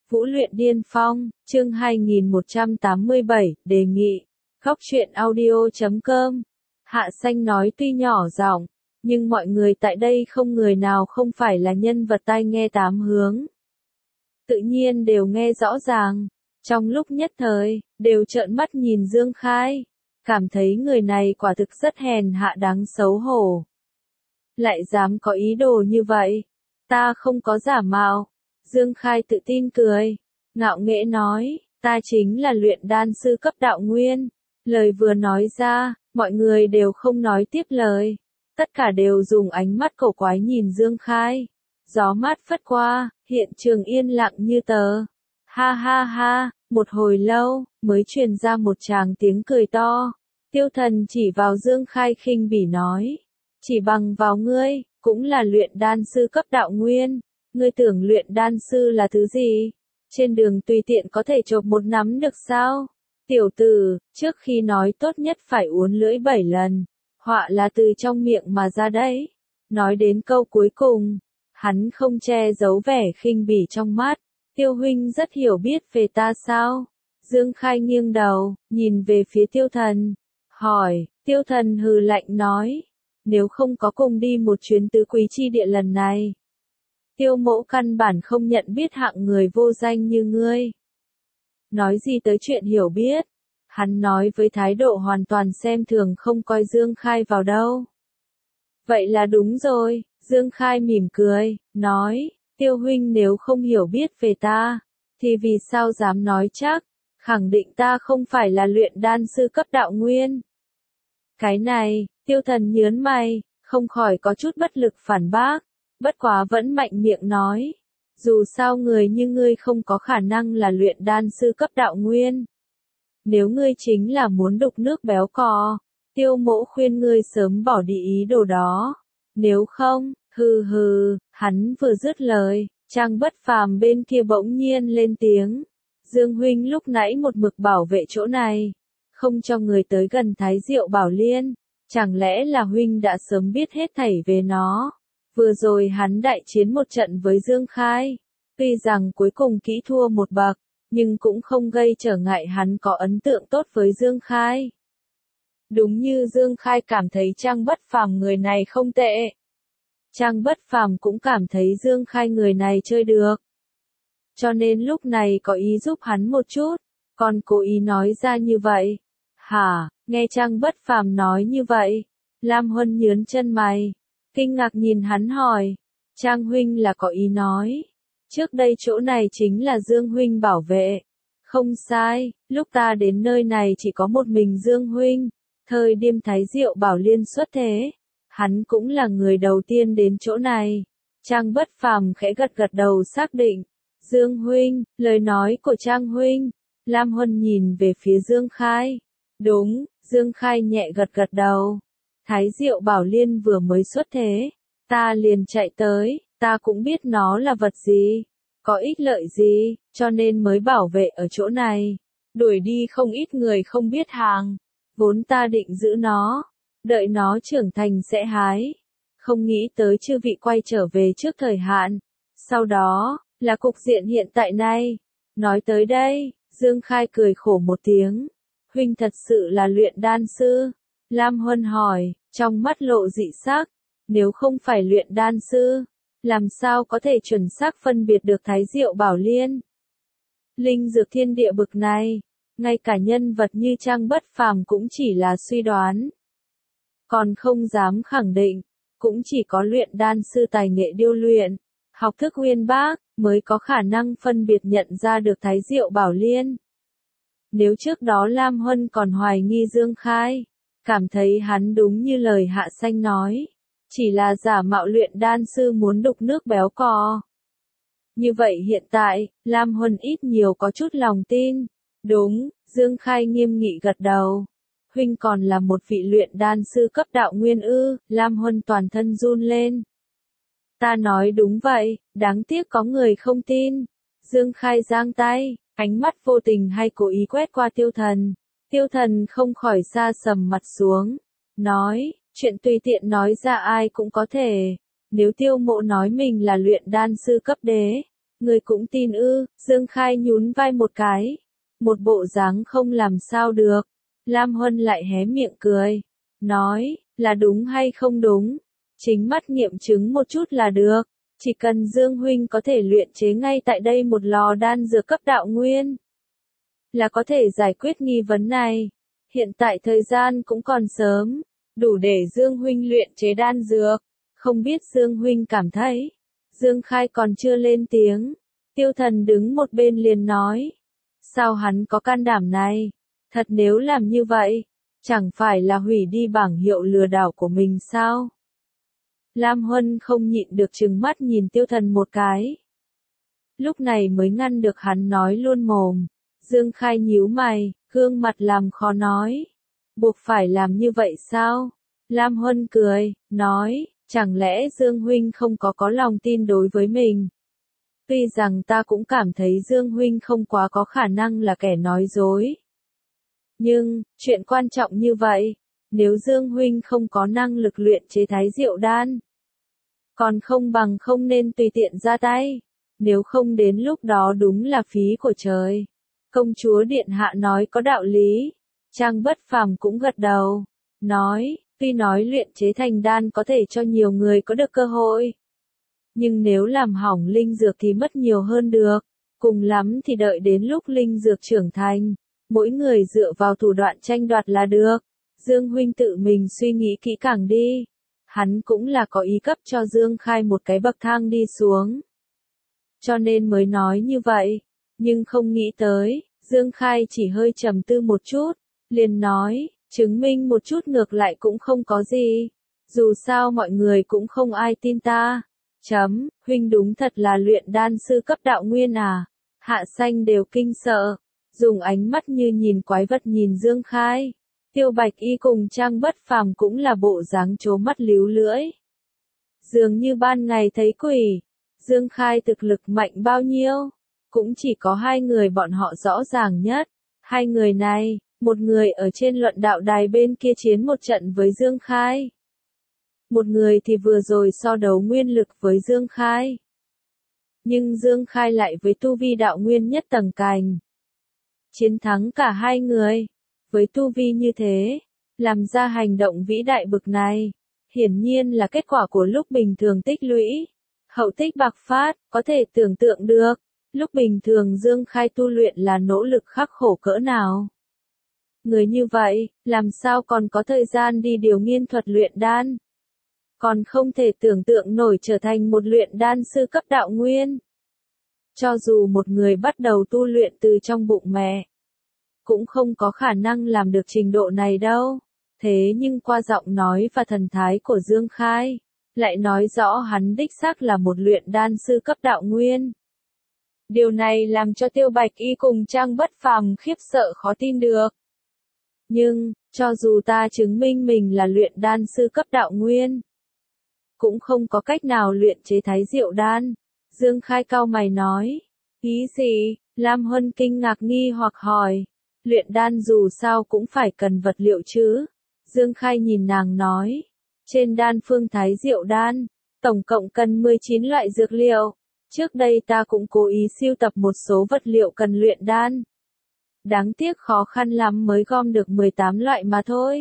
Vũ luyện điên phong, chương 2187, đề nghị. Góc truyện audio.com. Hạ Xanh nói tuy nhỏ giọng, nhưng mọi người tại đây không người nào không phải là nhân vật tai nghe tám hướng. Tự nhiên đều nghe rõ ràng. Trong lúc nhất thời, đều trợn mắt nhìn Dương Khai. Cảm thấy người này quả thực rất hèn hạ đáng xấu hổ. Lại dám có ý đồ như vậy. Ta không có giả mạo. Dương Khai tự tin cười. Ngạo nghễ nói, ta chính là luyện đan sư cấp đạo nguyên. Lời vừa nói ra, mọi người đều không nói tiếp lời. Tất cả đều dùng ánh mắt cổ quái nhìn Dương Khai. Gió mát phất qua, hiện trường yên lặng như tờ. Ha ha ha, một hồi lâu, mới truyền ra một tràng tiếng cười to. Tiêu Thần chỉ vào Dương Khai khinh bỉ nói. Chỉ bằng vào ngươi, cũng là luyện đan sư cấp đạo nguyên. Ngươi tưởng luyện đan sư là thứ gì? Trên đường tùy tiện có thể chộp một nắm được sao? Tiểu tử, trước khi nói tốt nhất phải uốn lưỡi 7 lần. Họa là từ trong miệng mà ra đấy. Nói đến câu cuối cùng, hắn không che giấu vẻ khinh bỉ trong mắt. Tiêu huynh rất hiểu biết về ta sao? Dương Khai nghiêng đầu, nhìn về phía Tiêu Thần. Hỏi, Tiêu Thần hừ lạnh nói. Nếu không có cùng đi một chuyến tứ quý chi địa lần này. Tiêu mỗ căn bản không nhận biết hạng người vô danh như ngươi. Nói gì tới chuyện hiểu biết. Hắn nói với thái độ hoàn toàn xem thường không coi Dương Khai vào đâu. Vậy là đúng rồi, Dương Khai mỉm cười, nói, Tiêu huynh nếu không hiểu biết về ta, thì vì sao dám nói chắc, khẳng định ta không phải là luyện đan sư cấp đạo nguyên. Cái này, Tiêu Thần nhớn mày, không khỏi có chút bất lực phản bác, bất quá vẫn mạnh miệng nói. Dù sao người như ngươi không có khả năng là luyện đan sư cấp đạo nguyên. Nếu ngươi chính là muốn đục nước béo cò, Tiêu mỗ khuyên ngươi sớm bỏ đi ý đồ đó. Nếu không, hừ hừ, hắn vừa dứt lời, Trang Bất Phàm bên kia bỗng nhiên lên tiếng. Dương huynh lúc nãy một mực bảo vệ chỗ này, không cho người tới gần Thái Diệu Bảo Liên, chẳng lẽ là huynh đã sớm biết hết thảy về nó? Vừa rồi hắn đại chiến một trận với Dương Khai, tuy rằng cuối cùng kỹ thua một bậc, nhưng cũng không gây trở ngại hắn có ấn tượng tốt với Dương Khai. Đúng như Dương Khai cảm thấy Trang Bất Phàm người này không tệ. Trang Bất Phàm cũng cảm thấy Dương Khai người này chơi được. Cho nên lúc này có ý giúp hắn một chút, còn cố ý nói ra như vậy. Hả, nghe Trang Bất Phàm nói như vậy, Lam Huân nhướng chân mày, kinh ngạc nhìn hắn hỏi, Trang huynh là có ý nói, trước đây chỗ này chính là Dương huynh bảo vệ. Không sai, lúc ta đến nơi này chỉ có một mình Dương huynh, thời điểm Thái Diệu Bảo Liên xuất thế, hắn cũng là người đầu tiên đến chỗ này. Trang Bất Phàm khẽ gật gật đầu xác định, Dương huynh, lời nói của Trang huynh. Lam Huân nhìn về phía Dương Khai. Đúng, Dương Khai nhẹ gật gật đầu. Thái Diệu Bảo Liên vừa mới xuất thế, ta liền chạy tới, ta cũng biết nó là vật gì, có ích lợi gì, cho nên mới bảo vệ ở chỗ này. Đuổi đi không ít người không biết hàng, vốn ta định giữ nó, đợi nó trưởng thành sẽ hái. Không nghĩ tới chư vị quay trở về trước thời hạn. Sau đó, là cục diện hiện tại này. Nói tới đây, Dương Khai cười khổ một tiếng. Huynh thật sự là luyện đan sư? Lam Huân hỏi, trong mắt lộ dị sắc. Nếu không phải luyện đan sư, làm sao có thể chuẩn xác phân biệt được Thái Diệu Bảo Liên? Linh dược thiên địa bực này, ngay cả nhân vật như Trang Bất Phàm cũng chỉ là suy đoán. Còn không dám khẳng định, cũng chỉ có luyện đan sư tài nghệ điêu luyện, học thức uyên bác, mới có khả năng phân biệt nhận ra được Thái Diệu Bảo Liên. Nếu trước đó Lam Huân còn hoài nghi Dương Khai, cảm thấy hắn đúng như lời Hạ Xanh nói, chỉ là giả mạo luyện đan sư muốn đục nước béo cò. Như vậy hiện tại, Lam Huân ít nhiều có chút lòng tin. Đúng, Dương Khai nghiêm nghị gật đầu. Huynh còn là một vị luyện đan sư cấp đạo nguyên ư? Lam Huân toàn thân run lên. Ta nói đúng vậy, đáng tiếc có người không tin. Dương Khai giang tay, ánh mắt vô tình hay cố ý quét qua Tiêu Thần. Tiêu Thần không khỏi sa sầm mặt xuống. Nói, chuyện tùy tiện nói ra ai cũng có thể. Nếu Tiêu mộ nói mình là luyện đan sư cấp đế, Người cũng tin ư? Dương Khai nhún vai một cái. Một bộ dáng không làm sao được. Lam Huân lại hé miệng cười. Nói, là đúng hay không đúng? Chính mắt nghiệm chứng một chút là được. Chỉ cần Dương Huynh có thể luyện chế ngay tại đây một lò đan dược cấp đạo nguyên, là có thể giải quyết nghi vấn này. Hiện tại thời gian cũng còn sớm, đủ để Dương Huynh luyện chế đan dược. Không biết Dương Huynh cảm thấy. Dương Khai còn chưa lên tiếng. Tiêu Thần đứng một bên liền nói. Sao hắn có can đảm này? Thật nếu làm như vậy, chẳng phải là hủy đi bảng hiệu lừa đảo của mình sao? Lam Huân không nhịn được trừng mắt nhìn Tiêu Thần một cái. Lúc này mới ngăn được hắn nói luôn mồm. Dương Khai nhíu mày, gương mặt làm khó nói. Buộc phải làm như vậy sao? Lam Huân cười, nói, chẳng lẽ Dương Huynh không có lòng tin đối với mình? Tuy rằng ta cũng cảm thấy Dương Huynh không quá có khả năng là kẻ nói dối. Nhưng, chuyện quan trọng như vậy, nếu Dương Huynh không có năng lực luyện chế thái diệu đan, còn không bằng không nên tùy tiện ra tay. Nếu không đến lúc đó đúng là phí của trời. Công chúa Điện Hạ nói có đạo lý. Trang Bất Phàm cũng gật đầu. Nói, tuy nói luyện chế thành đan có thể cho nhiều người có được cơ hội. Nhưng nếu làm hỏng linh dược thì mất nhiều hơn được. Cùng lắm thì đợi đến lúc linh dược trưởng thành. Mỗi người dựa vào thủ đoạn tranh đoạt là được. Dương Huynh tự mình suy nghĩ kỹ càng đi. Hắn cũng là có ý cấp cho Dương Khai một cái bậc thang đi xuống. Cho nên mới nói như vậy. Nhưng không nghĩ tới, Dương Khai chỉ hơi trầm tư một chút. Liền nói, chứng minh một chút ngược lại cũng không có gì. Dù sao mọi người cũng không ai tin ta. Huynh đúng thật là luyện đan sư cấp đạo nguyên à? Hạ Xanh đều kinh sợ. Dùng ánh mắt như nhìn quái vật nhìn Dương Khai. Tiêu Bạch Y cùng Trang Bất Phàm cũng là bộ dáng trố mắt líu lưỡi. Dường như ban ngày thấy quỷ. Dương Khai thực lực mạnh bao nhiêu? Cũng chỉ có hai người bọn họ rõ ràng nhất. Hai người này, một người ở trên luận đạo đài bên kia chiến một trận với Dương Khai. Một người thì vừa rồi so đấu nguyên lực với Dương Khai. Nhưng Dương Khai lại với tu vi đạo nguyên nhất tầng cành. Chiến thắng cả hai người. Với tu vi như thế, làm ra hành động vĩ đại bực này, hiển nhiên là kết quả của lúc bình thường tích lũy. Hậu tích bạc phát, có thể tưởng tượng được, lúc bình thường Dương Khai tu luyện là nỗ lực khắc khổ cỡ nào. Người như vậy, làm sao còn có thời gian đi điều nghiên thuật luyện đan? Còn không thể tưởng tượng nổi trở thành một luyện đan sư cấp đạo nguyên. Cho dù một người bắt đầu tu luyện từ trong bụng mẹ, cũng không có khả năng làm được trình độ này đâu. Thế nhưng qua giọng nói và thần thái của Dương Khai, lại nói rõ hắn đích xác là một luyện đan sư cấp đạo nguyên. Điều này làm cho Tiêu Bạch Y cùng Trang Bất Phàm khiếp sợ khó tin được. Nhưng, cho dù ta chứng minh mình là luyện đan sư cấp đạo nguyên, cũng không có cách nào luyện chế thái diệu đan. Dương Khai cau mày nói. Ý gì? Lam Huân kinh ngạc nghi hoặc hỏi. Luyện đan dù sao cũng phải cần vật liệu chứ. Dương Khai nhìn nàng nói. Trên đan phương thái diệu đan, tổng cộng cần 19 loại dược liệu. Trước đây ta cũng cố ý sưu tập một số vật liệu cần luyện đan. Đáng tiếc khó khăn lắm mới gom được 18 loại mà thôi.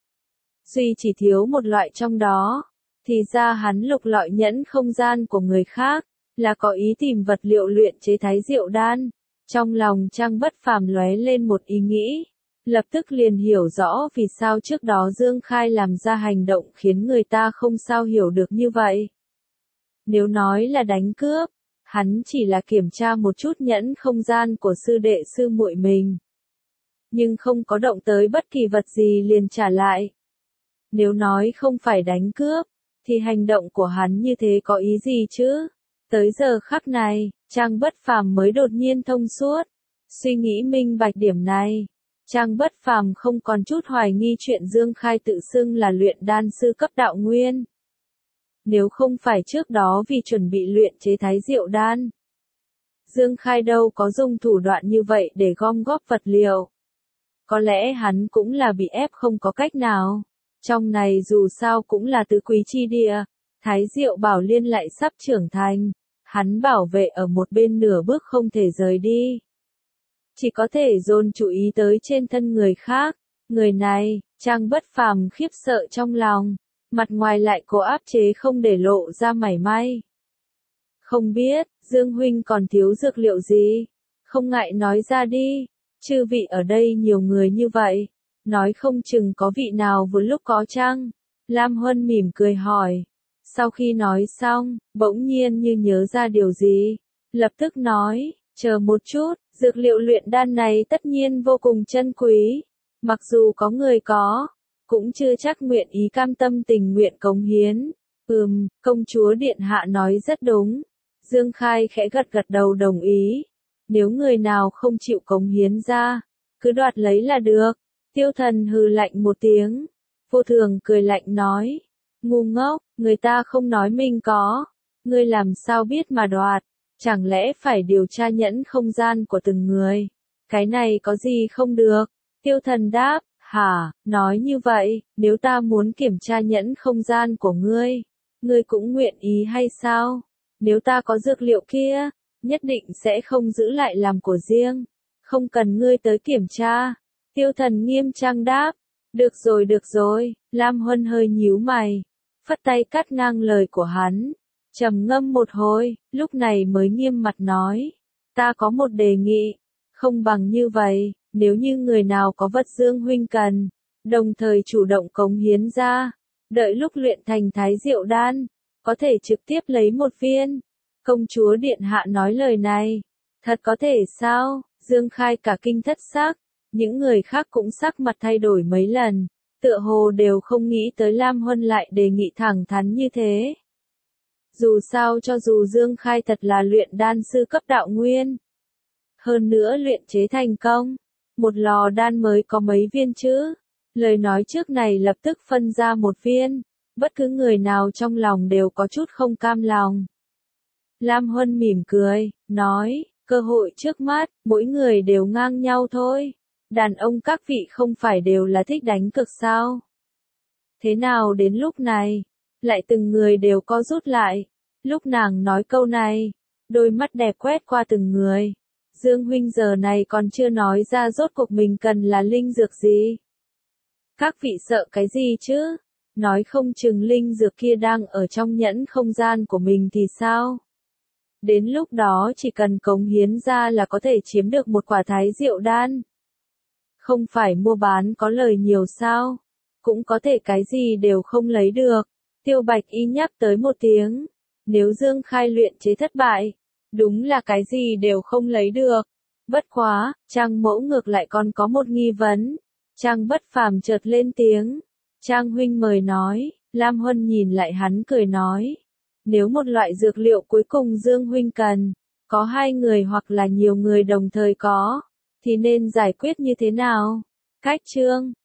Duy chỉ thiếu một loại trong đó. Thì ra hắn lục lọi nhẫn không gian của người khác, là có ý tìm vật liệu luyện chế thái diệu đan. Trong lòng Trang Bất Phàm lóe lên một ý nghĩ, lập tức liền hiểu rõ vì sao trước đó Dương Khai làm ra hành động khiến người ta không sao hiểu được như vậy. Nếu nói là đánh cướp, hắn chỉ là kiểm tra một chút nhẫn không gian của sư đệ sư muội mình, nhưng không có động tới bất kỳ vật gì liền trả lại. Nếu nói không phải đánh cướp, thì hành động của hắn như thế có ý gì chứ? Tới giờ khắc này, Trang Bất Phàm mới đột nhiên thông suốt, suy nghĩ minh bạch điểm này. Trang Bất Phàm không còn chút hoài nghi chuyện Dương Khai tự xưng là luyện đan sư cấp đạo nguyên. Nếu không phải trước đó vì chuẩn bị luyện chế thái diệu đan, Dương Khai đâu có dùng thủ đoạn như vậy để gom góp vật liệu. Có lẽ hắn cũng là bị ép không có cách nào. Trong này dù sao cũng là tứ quý chi địa, thái diệu bảo liên lại sắp trưởng thành. Hắn bảo vệ ở một bên nửa bước không thể rời đi. Chỉ có thể dồn chú ý tới trên thân người khác. Người này, Trang Bất Phàm khiếp sợ trong lòng, mặt ngoài lại cố áp chế không để lộ ra mảy may. Không biết, Dương huynh còn thiếu dược liệu gì? Không ngại nói ra đi, chư vị ở đây nhiều người như vậy, nói không chừng có vị nào vừa lúc có chăng? Lam Huân mỉm cười hỏi. Sau khi nói xong, bỗng nhiên như nhớ ra điều gì, lập tức nói, chờ một chút, dược liệu luyện đan này tất nhiên vô cùng chân quý, mặc dù có người có, cũng chưa chắc nguyện ý cam tâm tình nguyện cống hiến. Công chúa điện hạ nói rất đúng. Dương Khai khẽ gật gật đầu đồng ý. Nếu người nào không chịu cống hiến ra, cứ đoạt lấy là được. Tiêu Thần hừ lạnh một tiếng. Vô Thường cười lạnh nói, ngu ngốc, người ta không nói mình có, ngươi làm sao biết mà đoạt, chẳng lẽ phải điều tra nhẫn không gian của từng người, cái này có gì không được. Tiêu Thần đáp, hả, nói như vậy, nếu ta muốn kiểm tra nhẫn không gian của ngươi cũng nguyện ý hay sao? Nếu ta có dược liệu kia, nhất định sẽ không giữ lại làm của riêng, không cần ngươi tới kiểm tra. Tiêu Thần nghiêm trang đáp, được rồi, Lam Huân hơi nhíu mày, phất tay cắt ngang lời của hắn, trầm ngâm một hồi, lúc này mới nghiêm mặt nói, ta có một đề nghị, không bằng như vậy, nếu như người nào có vật Dương huynh cần, đồng thời chủ động cống hiến ra, đợi lúc luyện thành Thái Diệu đan, có thể trực tiếp lấy một viên. Công chúa điện hạ nói lời này, thật có thể sao? Dương Khai cả kinh thất sắc, những người khác cũng sắc mặt thay đổi mấy lần, tựa hồ đều không nghĩ tới Lam Huân lại đề nghị thẳng thắn như thế. Dù sao cho dù Dương Khai thật là luyện đan sư cấp đạo nguyên, hơn nữa luyện chế thành công, một lò đan mới có mấy viên chứ? Lời nói trước này lập tức phân ra một viên, bất cứ người nào trong lòng đều có chút không cam lòng. Lam Huân mỉm cười, nói, cơ hội trước mắt, mỗi người đều ngang nhau thôi. Đàn ông các vị không phải đều là thích đánh cược sao? Thế nào đến lúc này, lại từng người đều co rút lại. Lúc nàng nói câu này, đôi mắt đẹp quét qua từng người. Dương huynh giờ này còn chưa nói ra rốt cuộc mình cần là linh dược gì. Các vị sợ cái gì chứ? Nói không chừng linh dược kia đang ở trong nhẫn không gian của mình thì sao? Đến lúc đó chỉ cần cống hiến ra là có thể chiếm được một quả Thái Diệu đan. Không phải mua bán có lời nhiều sao? Cũng có thể cái gì đều không lấy được. Tiêu Bạch Y nhắc tới một tiếng. Nếu Dương Khai luyện chế thất bại, đúng là cái gì đều không lấy được. Bất quá, Trang mẫu ngược lại còn có một nghi vấn. Trang Bất Phàm chợt lên tiếng. Trang huynh mời nói. Lam Huân nhìn lại hắn cười nói. Nếu một loại dược liệu cuối cùng Dương huynh cần, có hai người hoặc là nhiều người đồng thời có, thì nên giải quyết như thế nào? Cách chương